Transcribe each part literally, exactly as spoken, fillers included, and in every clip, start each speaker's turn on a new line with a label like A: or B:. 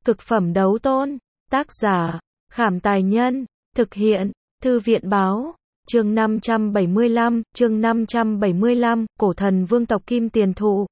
A: Cực phẩm đấu tôn. Tác giả, Khảm Tài Nhân. Thực hiện, Thư viện Báo. Chương năm trăm bảy mươi lăm, chương năm trăm bảy mươi lăm, cổ thần vương tộc Kim Tiền Thụ.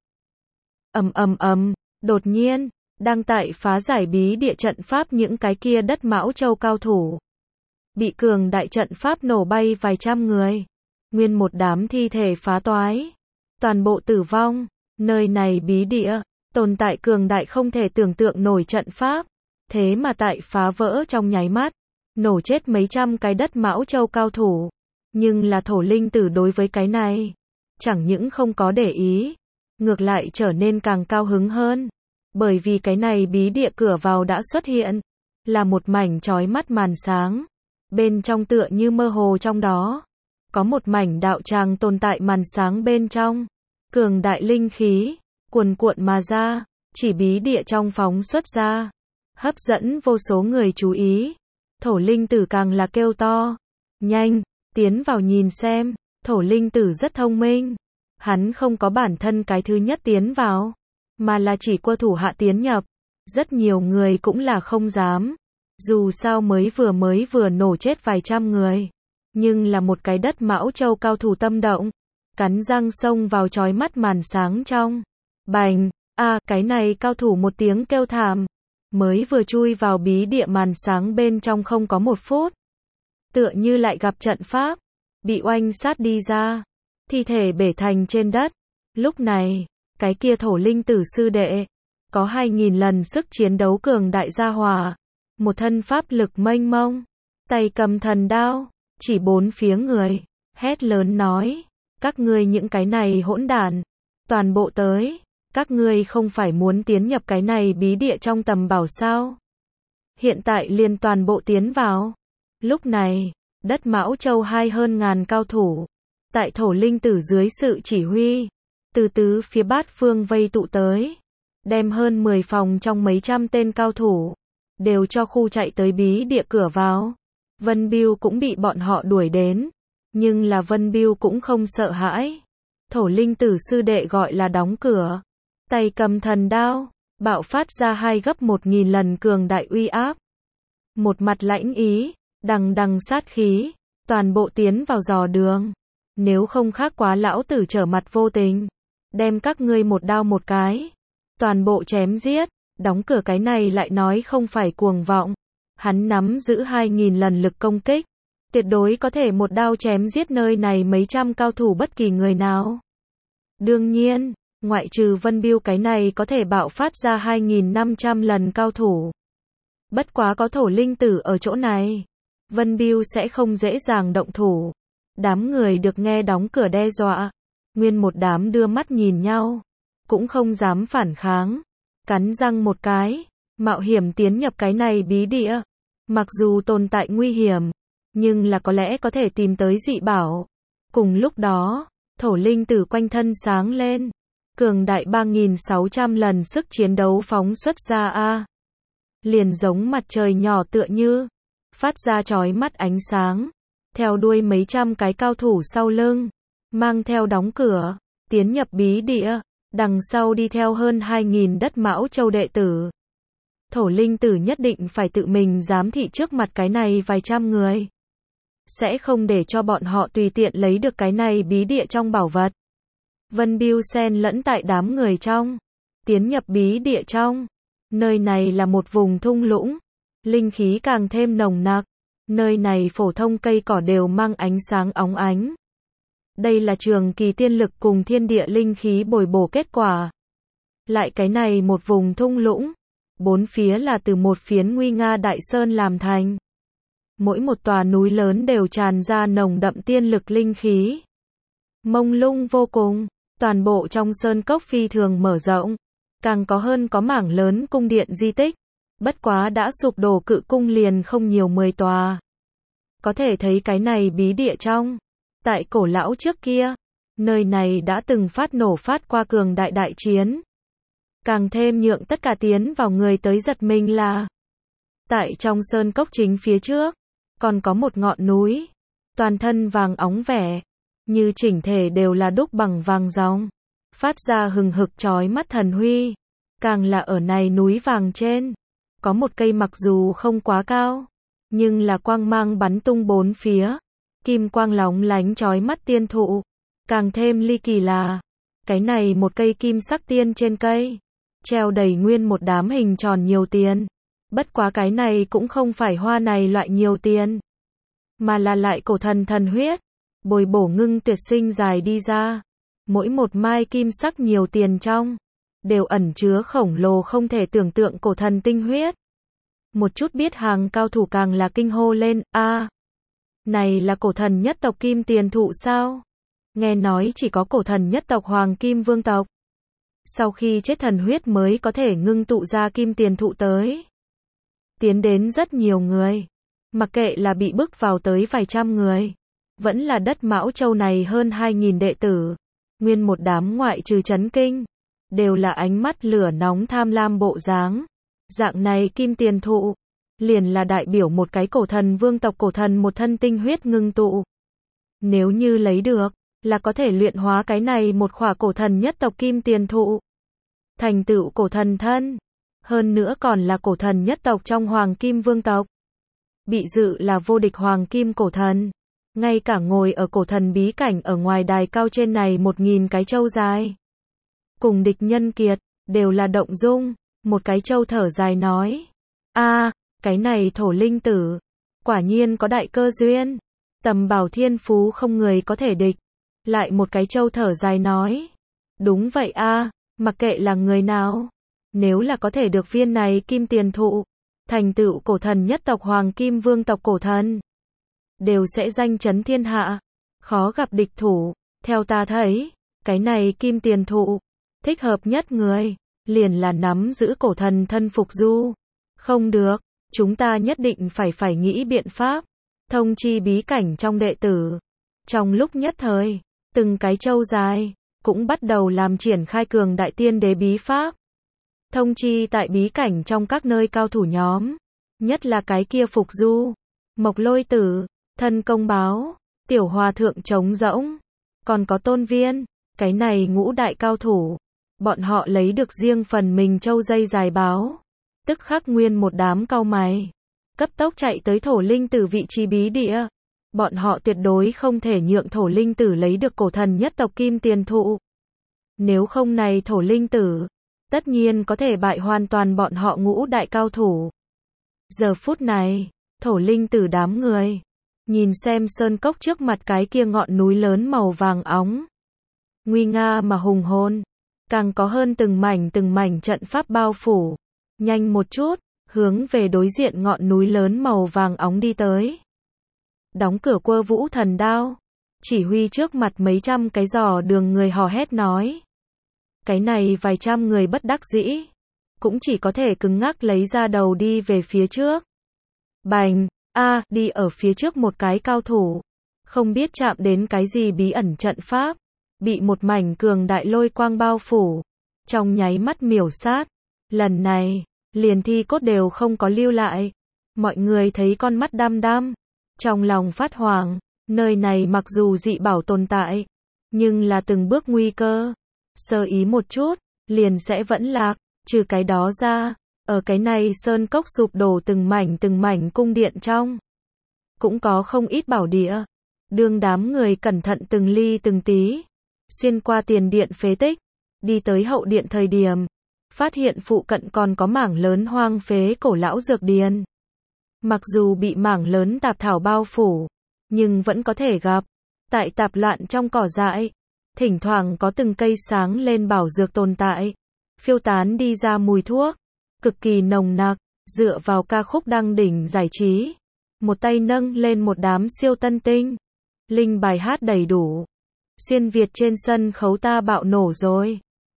A: Ầm ầm ầm, đột nhiên, đang tại phá giải bí địa trận pháp những cái kia đất Mão Châu cao thủ. Bị cường đại trận pháp nổ bay vài trăm người. Nguyên một đám thi thể phá toái. Toàn bộ tử vong. Nơi này bí địa, tồn tại cường đại không thể tưởng tượng nổi trận pháp. Thế mà tại phá vỡ trong nháy mắt, nổ chết mấy trăm cái đất Mão Châu cao thủ. Nhưng là thổ linh tử đối với cái này, chẳng những không có để ý, ngược lại trở nên càng cao hứng hơn. Bởi vì cái này bí địa cửa vào đã xuất hiện, là một mảnh chói mắt màn sáng. Bên trong tựa như mơ hồ trong đó, có một mảnh đạo tràng tồn tại màn sáng bên trong. Cường đại linh khí, cuồn cuộn mà ra, chỉ bí địa trong phóng xuất ra. Hấp dẫn vô số người chú ý. Thổ linh tử càng là kêu to. Nhanh, tiến vào nhìn xem. Thổ linh tử rất thông minh. Hắn không có bản thân cái thứ nhất tiến vào, mà là chỉ qua thủ hạ tiến nhập. Rất nhiều người cũng là không dám. Dù sao mới vừa mới vừa nổ chết vài trăm người. Nhưng là một cái đất Mão Châu cao thủ tâm động. Cắn răng xông vào chói mắt màn sáng trong. Bành, a à, cái này cao thủ một tiếng kêu thảm. Mới vừa chui vào bí địa màn sáng bên trong không có một phút. Tựa như lại gặp trận pháp. Bị oanh sát đi ra. Thi thể bể thành trên đất. Lúc này, cái kia thổ linh tử sư đệ. Có hai nghìn lần sức chiến đấu cường đại gia hỏa. Một thân pháp lực mênh mông. Tay cầm thần đao. Chỉ bốn phía người. Hét lớn nói. Các ngươi những cái này hỗn đản. Toàn bộ tới. Các ngươi không phải muốn tiến nhập cái này bí địa trong tầm bảo sao? Hiện tại liền toàn bộ tiến vào. Lúc này, đất Mão Châu hai hơn ngàn cao thủ. Tại thổ linh tử dưới sự chỉ huy. Từ tứ phía bát phương vây tụ tới. Đem hơn mười phòng trong mấy trăm tên cao thủ. Đều cho khu chạy tới bí địa cửa vào. Vân Biêu cũng bị bọn họ đuổi đến. Nhưng là Vân Biêu cũng không sợ hãi. Thổ linh tử sư đệ gọi là đóng cửa. Tay cầm thần đao, bạo phát ra hai gấp một nghìn lần cường đại uy áp. Một mặt lãnh ý, đằng đằng sát khí, toàn bộ tiến vào dò đường. Nếu không khác quá lão tử trở mặt vô tình. Đem các ngươi một đao một cái. Toàn bộ chém giết, đóng cửa cái này lại nói không phải cuồng vọng. Hắn nắm giữ hai nghìn lần lực công kích. Tuyệt đối có thể một đao chém giết nơi này mấy trăm cao thủ bất kỳ người nào. Đương nhiên, ngoại trừ Vân Biêu cái này có thể bạo phát ra hai nghìn năm trăm lần cao thủ. Bất quá có thổ linh tử ở chỗ này. Vân Biêu sẽ không dễ dàng động thủ. Đám người được nghe đóng cửa đe dọa. Nguyên một đám đưa mắt nhìn nhau. Cũng không dám phản kháng. Cắn răng một cái. Mạo hiểm tiến nhập cái này bí địa. Mặc dù tồn tại nguy hiểm. Nhưng là có lẽ có thể tìm tới dị bảo. Cùng lúc đó, thổ linh tử quanh thân sáng lên. Cường đại ba nghìn sáu trăm lần sức chiến đấu phóng xuất ra a. Liền giống mặt trời nhỏ tựa như. Phát ra chói mắt ánh sáng. Theo đuôi mấy trăm cái cao thủ sau lưng. Mang theo đóng cửa. Tiến nhập bí địa. Đằng sau đi theo hơn hai nghìn đất Mão Châu đệ tử. Thổ linh tử nhất định phải tự mình giám thị trước mặt cái này vài trăm người. Sẽ không để cho bọn họ tùy tiện lấy được cái này bí địa trong bảo vật. Vân Biêu xen lẫn tại đám người trong. Tiến nhập bí địa trong. Nơi này là một vùng thung lũng. Linh khí càng thêm nồng nặc. Nơi này phổ thông cây cỏ đều mang ánh sáng óng ánh. Đây là trường kỳ tiên lực cùng thiên địa linh khí bồi bổ kết quả. Lại cái này một vùng thung lũng. Bốn phía là từ một phiến nguy nga đại sơn làm thành. Mỗi một tòa núi lớn đều tràn ra nồng đậm tiên lực linh khí. Mông lung vô cùng. Toàn bộ trong sơn cốc phi thường mở rộng. Càng có hơn có mảng lớn cung điện di tích. Bất quá đã sụp đổ cự cung liền không nhiều mười tòa. Có thể thấy cái này bí địa trong. Tại cổ lão trước kia. Nơi này đã từng phát nổ phát qua cường đại đại chiến. Càng thêm nhượng tất cả tiến vào người tới giật mình là. Tại trong sơn cốc chính phía trước. Còn có một ngọn núi. Toàn thân vàng óng vẻ. Như chỉnh thể đều là đúc bằng vàng ròng. Phát ra hừng hực chói mắt thần huy. Càng là ở này núi vàng trên. Có một cây mặc dù không quá cao, nhưng là quang mang bắn tung bốn phía, kim quang lóng lánh chói mắt tiên thụ. Càng thêm ly kỳ là, cái này một cây kim sắc tiên trên cây, treo đầy nguyên một đám hình tròn nhiều tiền. Bất quá cái này cũng không phải hoa này loại nhiều tiền, mà là lại cổ thần thần huyết, bồi bổ ngưng tuyệt sinh dài đi ra. Mỗi một mai kim sắc nhiều tiền trong, đều ẩn chứa khổng lồ không thể tưởng tượng cổ thần tinh huyết. Một chút biết hàng cao thủ càng là kinh hô lên, a, này là cổ thần nhất tộc kim tiền thụ sao? Nghe nói chỉ có cổ thần nhất tộc hoàng kim vương tộc, sau khi chết thần huyết mới có thể ngưng tụ ra kim tiền thụ tới. Tiến đến rất nhiều người, mặc kệ là bị bức vào tới vài trăm người, vẫn là đất Mão Châu này hơn hai nghìn đệ tử, nguyên một đám ngoại trừ chấn kinh, đều là ánh mắt lửa nóng tham lam bộ dáng. Dạng này kim tiền thụ, liền là đại biểu một cái cổ thần vương tộc cổ thần một thân tinh huyết ngưng tụ. Nếu như lấy được, là có thể luyện hóa cái này một khỏa cổ thần nhất tộc kim tiền thụ, thành tựu cổ thần thân. Hơn nữa còn là cổ thần nhất tộc trong hoàng kim vương tộc. Bị dự là vô địch hoàng kim cổ thần. Ngay cả ngồi ở cổ thần bí cảnh ở ngoài đài cao trên này một nghìn cái châu dài, cùng địch nhân kiệt, đều là động dung. Một cái châu thở dài nói, a, cái này thổ linh tử, quả nhiên có đại cơ duyên, tầm bảo thiên phú không người có thể địch. Lại một cái châu thở dài nói, đúng vậy a, mặc kệ là người nào, nếu là có thể được viên này kim tiền thụ, thành tựu cổ thần nhất tộc hoàng kim vương tộc cổ thần, đều sẽ danh chấn thiên hạ, khó gặp địch thủ. Theo ta thấy, cái này kim tiền thụ, thích hợp nhất người, liền là nắm giữ cổ thần thân phục du. Không được, chúng ta nhất định phải phải nghĩ biện pháp, thông chi bí cảnh trong đệ tử. Trong lúc nhất thời, từng cái châu dài, cũng bắt đầu làm triển khai cường đại tiên đế bí pháp. Thông chi tại bí cảnh trong các nơi cao thủ nhóm, nhất là cái kia phục du, mộc lôi tử, thân công báo, tiểu hòa thượng trống rỗng, còn có tôn viên, cái này ngũ đại cao thủ. Bọn họ lấy được riêng phần mình châu dây dài báo, tức khắc nguyên một đám cau mày, cấp tốc chạy tới thổ linh tử vị trí bí địa. Bọn họ tuyệt đối không thể nhượng thổ linh tử lấy được cổ thần nhất tộc kim tiền thụ. Nếu không này thổ linh tử, tất nhiên có thể bại hoàn toàn bọn họ ngũ đại cao thủ. Giờ phút này, thổ linh tử đám người, nhìn xem sơn cốc trước mặt cái kia ngọn núi lớn màu vàng óng, nguy nga mà hùng hồn, càng có hơn từng mảnh từng mảnh trận pháp bao phủ. Nhanh một chút, hướng về đối diện ngọn núi lớn màu vàng óng đi tới. Đóng cửa Quơ Vũ thần đao, chỉ huy trước mặt mấy trăm cái dò đường người hò hét nói. Cái này vài trăm người bất đắc dĩ, cũng chỉ có thể cứng ngắc lấy ra đầu đi về phía trước. Bành, a, đi ở phía trước một cái cao thủ, không biết chạm đến cái gì bí ẩn trận pháp, bị một mảnh cường đại lôi quang bao phủ, trong nháy mắt miểu sát. Lần này, liền thi cốt đều không có lưu lại. Mọi người thấy con mắt đăm đăm, trong lòng phát hoảng. Nơi này mặc dù dị bảo tồn tại, nhưng là từng bước nguy cơ, sơ ý một chút, liền sẽ vẫn lạc. Trừ cái đó ra, ở cái này sơn cốc sụp đổ từng mảnh từng mảnh cung điện trong, cũng có không ít bảo địa. Đương đám người cẩn thận từng ly từng tí, xuyên qua tiền điện phế tích, đi tới hậu điện thời điểm, phát hiện phụ cận còn có mảng lớn hoang phế cổ lão dược điền. Mặc dù bị mảng lớn tạp thảo bao phủ, nhưng vẫn có thể gặp, tại tạp loạn trong cỏ dại, thỉnh thoảng có từng cây sáng lên bảo dược tồn tại, phiêu tán đi ra mùi thuốc, cực kỳ nồng nặc. Dựa vào ca khúc đăng đỉnh giải trí, một tay nâng lên một đám siêu tân tinh, linh bài hát đầy đủ. Xuyên Việt trên sân khấu ta bạo nổ rồi.